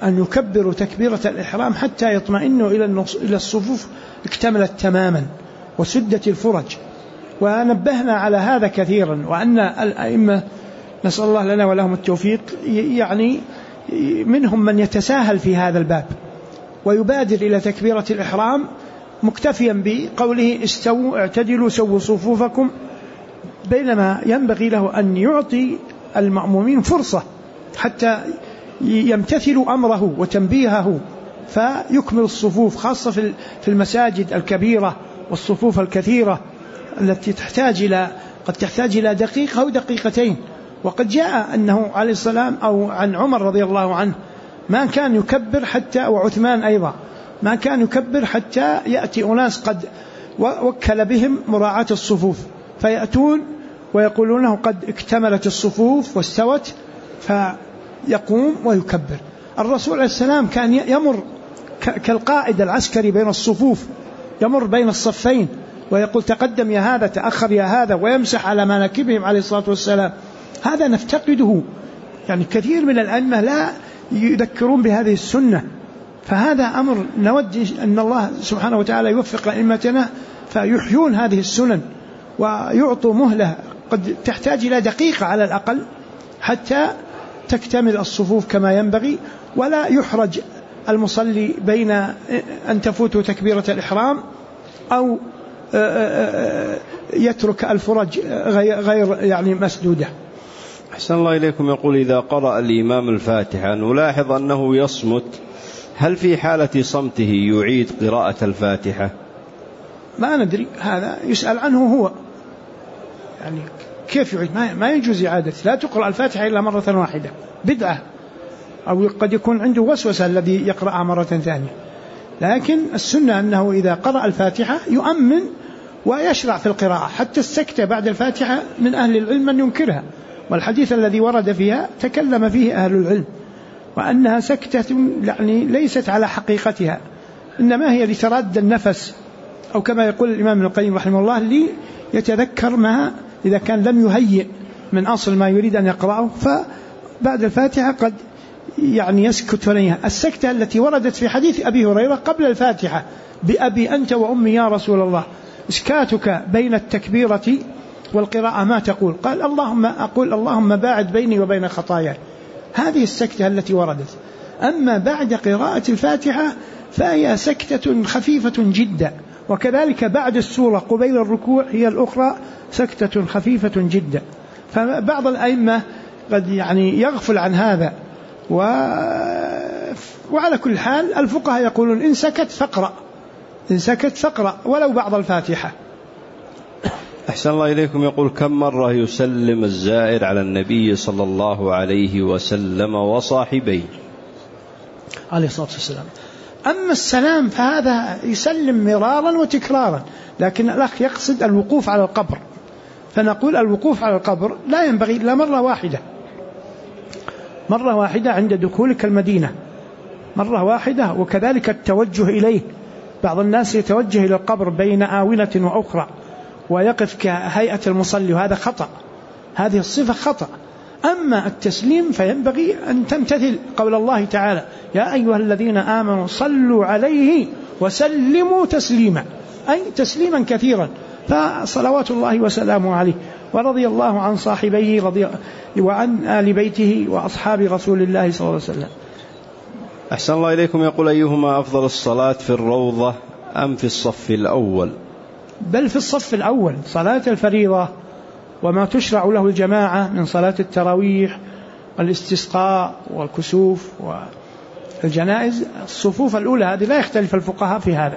أن يكبروا تكبيرة الإحرام حتى يطمئنوا إلى الصفوف اكتملت تماما وسدت الفرج. ونبهنا على هذا كثيرا، وأن الأئمة نسأل الله لنا ولهم التوفيق يعني منهم من يتساهل في هذا الباب ويبادر إلى تكبيرة الإحرام مكتفيا بقوله استووا اعتدلوا سووا صفوفكم، بينما ينبغي له أن يعطي المأمومين فرصة حتى يمتثلوا أمره وتنبيهه فيكمل الصفوف، خاصة في المساجد الكبيرة والصفوف الكثيرة التي قد تحتاج إلى دقيقة أو دقيقتين. وقد جاء أنه عليه السلام أو عن عمر رضي الله عنه ما كان يكبر حتى، وعثمان أيضا ما كان يكبر حتى يأتي أناس قد وكل بهم مراعاة الصفوف فيأتون ويقولونه قد اكتملت الصفوف واستوت فيقوم ويكبر. الرسول عليه السلام كان يمر كالقائد العسكري بين الصفوف، يمر بين الصفين ويقول تقدم يا هذا تأخر يا هذا، ويمسح على مناكبهم عليه الصلاة والسلام. هذا نفتقده، يعني كثير من الأئمة لا يذكرون بهذه السنة، فهذا أمر نود أن الله سبحانه وتعالى يوفق أئمتنا فيحيون هذه السنن ويعطوا مهلة قد تحتاج إلى دقيقة على الأقل حتى تكتمل الصفوف كما ينبغي، ولا يحرج المصلي بين أن تفوته تكبيرة الإحرام أو يترك الفرج غير يعني مسدودة. أحسن الله إليكم. يقول إذا قرأ الإمام الفاتحة نلاحظ أنه يصمت، هل في حالة صمته يعيد قراءة الفاتحة؟ ما ندري، هذا يسأل عنه هو، يعني كيف يعيد؟ ما يجوز إعادة، لا تقرأ الفاتحة إلا مرة واحدة، بدعة، أو قد يكون عنده وسوسة الذي يقرأها مرة ثانية. لكن السنة أنه إذا قرأ الفاتحة يؤمن ويشرع في القراءة. حتى السكتة بعد الفاتحة من أهل العلم من ينكرها، والحديث الذي ورد فيها تكلم فيه أهل العلم، وأنها سكتة يعني ليست على حقيقتها، إنما هي لتراد النفس، أو كما يقول الإمام ابن القيم رحمه الله ليتذكر ما إذا كان لم يهيئ من أصل ما يريد أن يقرأه، فبعد الفاتحة قد يعني يسكت وليها. السكتة التي وردت في حديث أبي هريرة قبل الفاتحة بأبي أنت وأمي يا رسول الله، إسكاتك بين التكبيرة والقراءة ما تقول؟ قال اللهم باعد بيني وبين خطاياي. هذه السكتة التي وردت. أما بعد قراءة الفاتحة فهي سكتة خفيفة جدا، وكذلك بعد السورة قبيل الركوع هي الأخرى سكتة خفيفة جدا. فبعض الأئمة قد يعني يغفل عن هذا، وعلى كل حال الفقهاء يقولون إن سكت فقرأ ولو بعض الفاتحة. أحسن الله إليكم. يقول كم مرة يسلم الزائر على النبي صلى الله عليه وسلم وصاحبيه عليه الصلاة والسلام؟ أما السلام فهذا يسلم مرارا وتكرارا، لكن الأخ يقصد الوقوف على القبر، فنقول الوقوف على القبر لا ينبغي إلا مرة واحدة عند دخولك المدينة، مرة واحدة، وكذلك التوجه إليه. بعض الناس يتوجه إلى القبر بين آونة وأخرى ويقف كهيئة المصلي، وهذا خطأ، هذه الصفة خطأ. أما التسليم فينبغي أن تمتثل قول الله تعالى يا أيها الذين آمنوا صلوا عليه وسلموا تسليما، أي تسليما كثيرا. فصلوات الله وسلامه عليه، ورضي الله عن صاحبيه وعن آل بيته وأصحاب رسول الله صلى الله عليه وسلم. أحسن الله إليكم. يقول أيهما أفضل الصلاة في الروضة أم في الصف الأول؟ بل في الصف الأول، صلاة الفريضة وما تشرع له الجماعة من صلاة التراويح والاستسقاء والكسوف والجنائز، الصفوف الأولى هذه لا يختلف الفقهاء في هذا.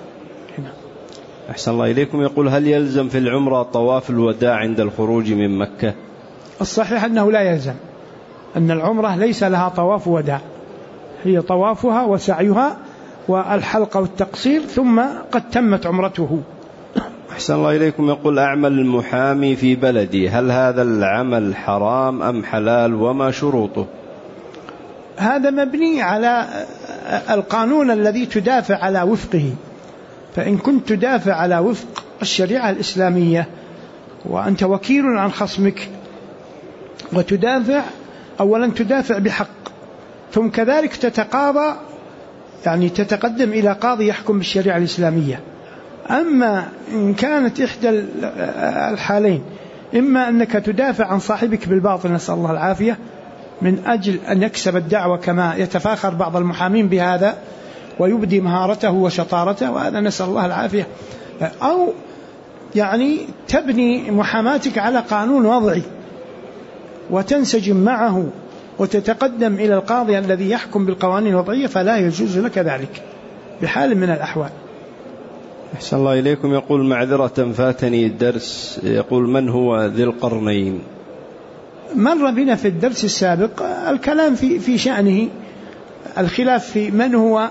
أحسن الله إليكم. يقول هل يلزم في العمرة طواف الوداع عند الخروج من مكة؟ الصحيح أنه لا يلزم، أن العمرة ليس لها طواف وداع، هي طوافها وسعيها والحلق والتقصير، ثم قد تمت عمرته. أحسن الله إليكم. يقول أعمل المحامي في بلدي، هل هذا العمل حرام أم حلال وما شروطه؟ هذا مبني على القانون الذي تدافع على وفقه، فإن كنت تدافع على وفق الشريعة الإسلامية وأنت وكيل عن خصمك وتدافع، أولا تدافع بحق، ثم كذلك تتقاضى، يعني تتقدم إلى قاضي يحكم بالشريعة الإسلامية. أما إن كانت إحدى الحالين، إما أنك تدافع عن صاحبك بالباطل نسأل الله العافية من أجل أن يكسب الدعوة كما يتفاخر بعض المحامين بهذا ويبدي مهارته وشطارته، وهذا نسأل الله العافية، أو يعني تبني محاماتك على قانون وضعي وتنسجم معه وتتقدم إلى القاضي الذي يحكم بالقوانين الوضعية، فلا يجوز لك ذلك بحال من الأحوال. أحسن الله إليكم. يقول معذرة فاتني الدرس، يقول من هو ذي القرنين؟ مر بنا في الدرس السابق الكلام في شأنه، الخلاف في من هو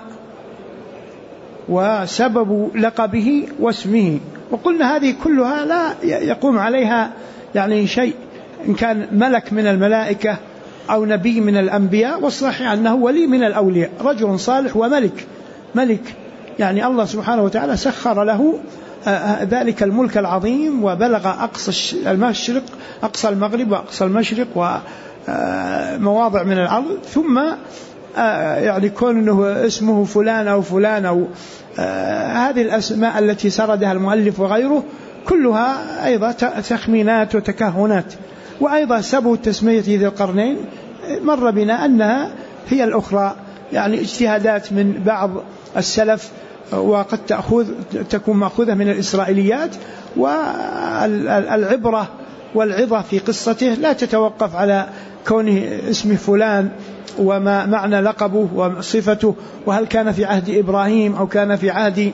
وسبب لقبه واسمه، وقلنا هذه كلها لا يقوم عليها يعني شيء، إن كان ملك من الملائكة أو نبي من الأنبياء، والصحيح أنه ولي من الأولياء، رجل صالح وملك يعني الله سبحانه وتعالى سخر له ذلك الملك العظيم، وبلغ أقصى المشرق أقصى المغرب وأقصى المشرق ومواضع من الأرض، ثم يعني كونه اسمه فلان أو فلان أو هذه الأسماء التي سردها المؤلف وغيره كلها أيضا تخمينات وتكهنات. وأيضا سبب تسمية ذي القرنين مر بنا أنها هي الأخرى، يعني اجتهادات من بعض السلف، وقد تكون مأخوذة من الإسرائيليات، والعبرة والعظة في قصته لا تتوقف على كونه اسم فلان وما معنى لقبه وصفته، وهل كان في عهد إبراهيم أو كان في عهد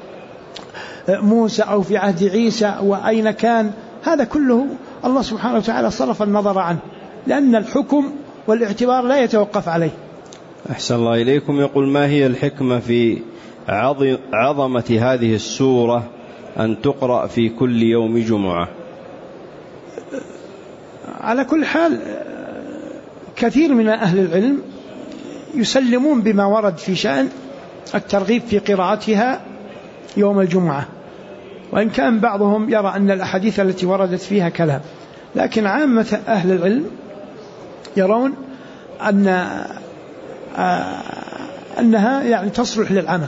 موسى أو في عهد عيسى وأين كان، هذا كله الله سبحانه وتعالى صرف النظر عنه، لأن الحكم والاعتبار لا يتوقف عليه. أحسن الله إليكم. يقول ما هي الحكمة في عظمة هذه السورة أن تقرأ في كل يوم جمعة؟ على كل حال كثير من أهل العلم يسلمون بما ورد في شأن الترغيب في قراءتها يوم الجمعة، وإن كان بعضهم يرى أن الأحاديث التي وردت فيها كلام، لكن عامة أهل العلم يرون أنها يعني تصلح للعمل،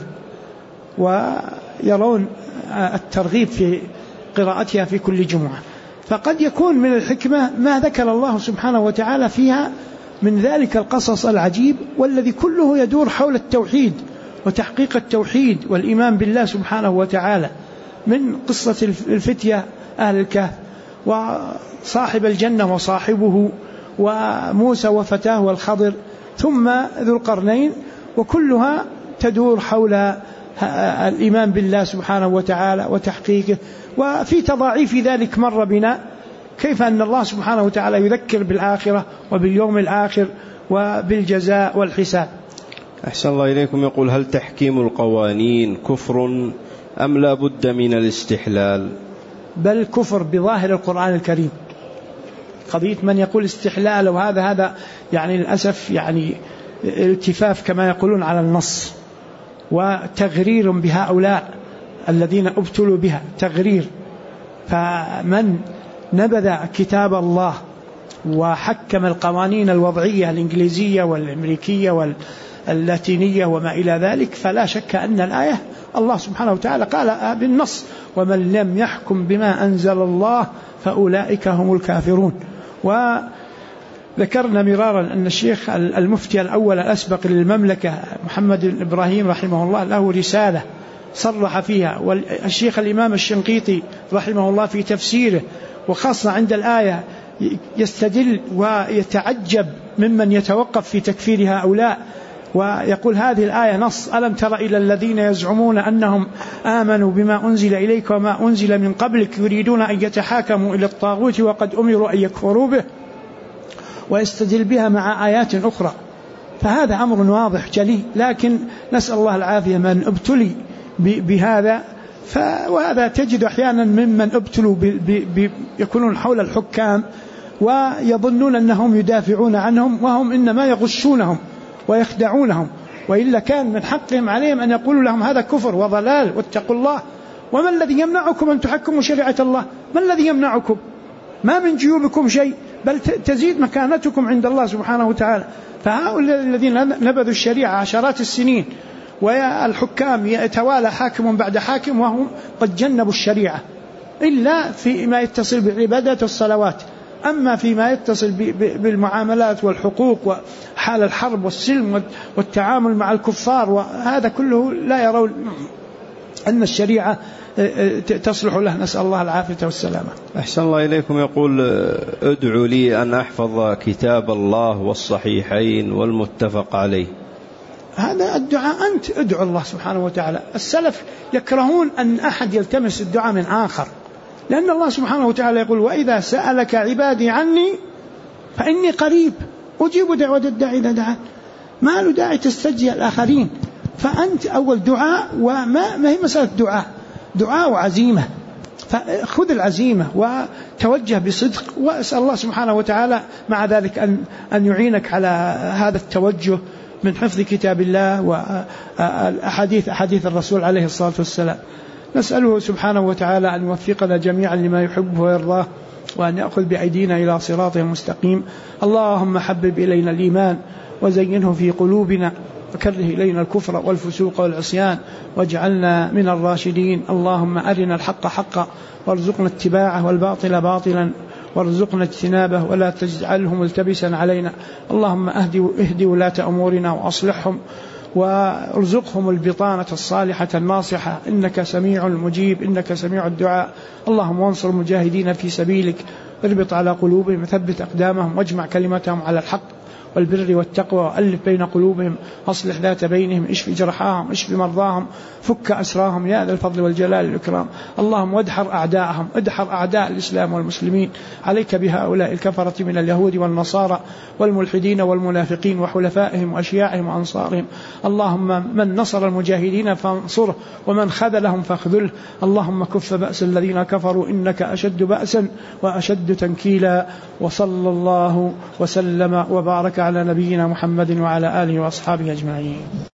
ويرون الترغيب في قراءتها في كل جمعة. فقد يكون من الحكمة ما ذكر الله سبحانه وتعالى فيها من ذلك القصص العجيب، والذي كله يدور حول التوحيد وتحقيق التوحيد والإيمان بالله سبحانه وتعالى، من قصة الفتية أهل الكهف وصاحب الجنة وصاحبه وموسى وفتاه والخضر ثم ذو القرنين، وكلها تدور حول الإيمان بالله سبحانه وتعالى وتحقيقه. وفي تضاعيف ذلك مر بنا كيف أن الله سبحانه وتعالى يذكر بالآخرة وباليوم الآخر وبالجزاء والحساب. أحسن الله إليكم. يقول هل تحكيم القوانين كفر أم لا بد من الاستحلال؟ بل كفر بظاهر القرآن الكريم. قضية من يقول استحلال وهذا يعني للأسف يعني التفاف كما يقولون على النص، وتغرير بهؤلاء الذين ابتلوا بها تغرير. فمن نبذ كتاب الله وحكم القوانين الوضعية الإنجليزية والأمريكية واللاتينية وما إلى ذلك، فلا شك أن الآية الله سبحانه وتعالى قال بالنص ومن لم يحكم بما أنزل الله فأولئك هم الكافرون. وذكرنا مرارا أن الشيخ المفتي الأول الأسبق للمملكة محمد الإبراهيم رحمه الله له رسالة صرح فيها، والشيخ الإمام الشنقيطي رحمه الله في تفسيره، وخاصة عند الآية يستدل ويتعجب ممن يتوقف في تكفير هؤلاء، ويقول هذه الآية نص ألم تر إلى الذين يزعمون أنهم آمنوا بما أنزل إليك وما أنزل من قبلك يريدون أن يتحاكموا إلى الطاغوت وقد أمروا أن يكفروا به، ويستدل بها مع آيات أخرى. فهذا أمر واضح جلي، لكن نسأل الله العافية من ابتلي بهذا. وهذا تجد أحيانا ممن ابتلوا يكونون حول الحكام ويظنون أنهم يدافعون عنهم وهم إنما يغشونهم ويخدعونهم، وإلا كان من حقهم عليهم أن يقولوا لهم هذا كفر وضلال واتقوا الله. وما الذي يمنعكم أن تحكموا شريعة الله؟ ما الذي يمنعكم؟ ما من جيوبكم شيء، بل تزيد مكانتكم عند الله سبحانه وتعالى. فهؤلاء الذين نبذوا الشريعة عشرات السنين والحكام يتوالى حاكم بعد حاكم وهم قد جنبوا الشريعة إلا فيما يتصل بعبادة الصلوات. أما فيما يتصل بالمعاملات والحقوق وحال الحرب والسلم والتعامل مع الكفار وهذا كله لا يرون أن الشريعة تصلح له. نسأل الله العافية والسلامة. أحسن الله إليكم. يقول ادعوا لي أن أحفظ كتاب الله والصحيحين والمتفق عليه. هذا الدعاء أنت ادعو الله سبحانه وتعالى. السلف يكرهون أن أحد يلتمس الدعاء من آخر، لأن الله سبحانه وتعالى يقول وإذا سألك عبادي عني فإني قريب أجيب دعوة الداعي إذا دعان. ما له داعي تستجي الآخرين، فأنت أول دعاء وما هي مسألة دعاء وعزيمة، فخذ العزيمة وتوجه بصدق وأسأل الله سبحانه وتعالى مع ذلك أن يعينك على هذا التوجه من حفظ كتاب الله وأحاديث الرسول عليه الصلاة والسلام. نسأله سبحانه وتعالى أن يوفقنا جميعا لما يحبه ويرضاه وأن يأخذ بأيدينا إلى صراطه المستقيم. اللهم حبب إلينا الإيمان وزينه في قلوبنا وكره إلينا الكفر والفسوق والعصيان واجعلنا من الراشدين. اللهم أرنا الحق حقا وارزقنا اتباعه والباطل باطلا وارزقنا اجتنابه ولا تجعله ملتبسا علينا. اللهم اهد ولاة أمورنا وأصلحهم وارزقهم البطانة الصالحة الناصحة إنك سميع مجيب إنك سميع الدعاء. اللهم وانصر المجاهدين في سبيلك اربط على قلوبهم وثبت أقدامهم واجمع كلمتهم على الحق والبر والتقوى وألف بين قلوبهم أصلح ذات بينهم اشف جرحاهم اشف مرضاهم فك أسراهم يا ذا الفضل والجلال والإكرام. اللهم وادحر أعداءهم ادحر أعداء الإسلام والمسلمين عليك بهؤلاء الكفرة من اليهود والنصارى والملحدين والمنافقين وحلفائهم وأشياعهم وأنصارهم. اللهم من نصر المجاهدين فانصره ومن خذلهم فاخذله. اللهم كف بأس الذين كفروا إنك أشد بأسا وأشد تنكيلا. وصلى الله وسلم وبارك على نبينا محمد وعلى آله وأصحابه أجمعين.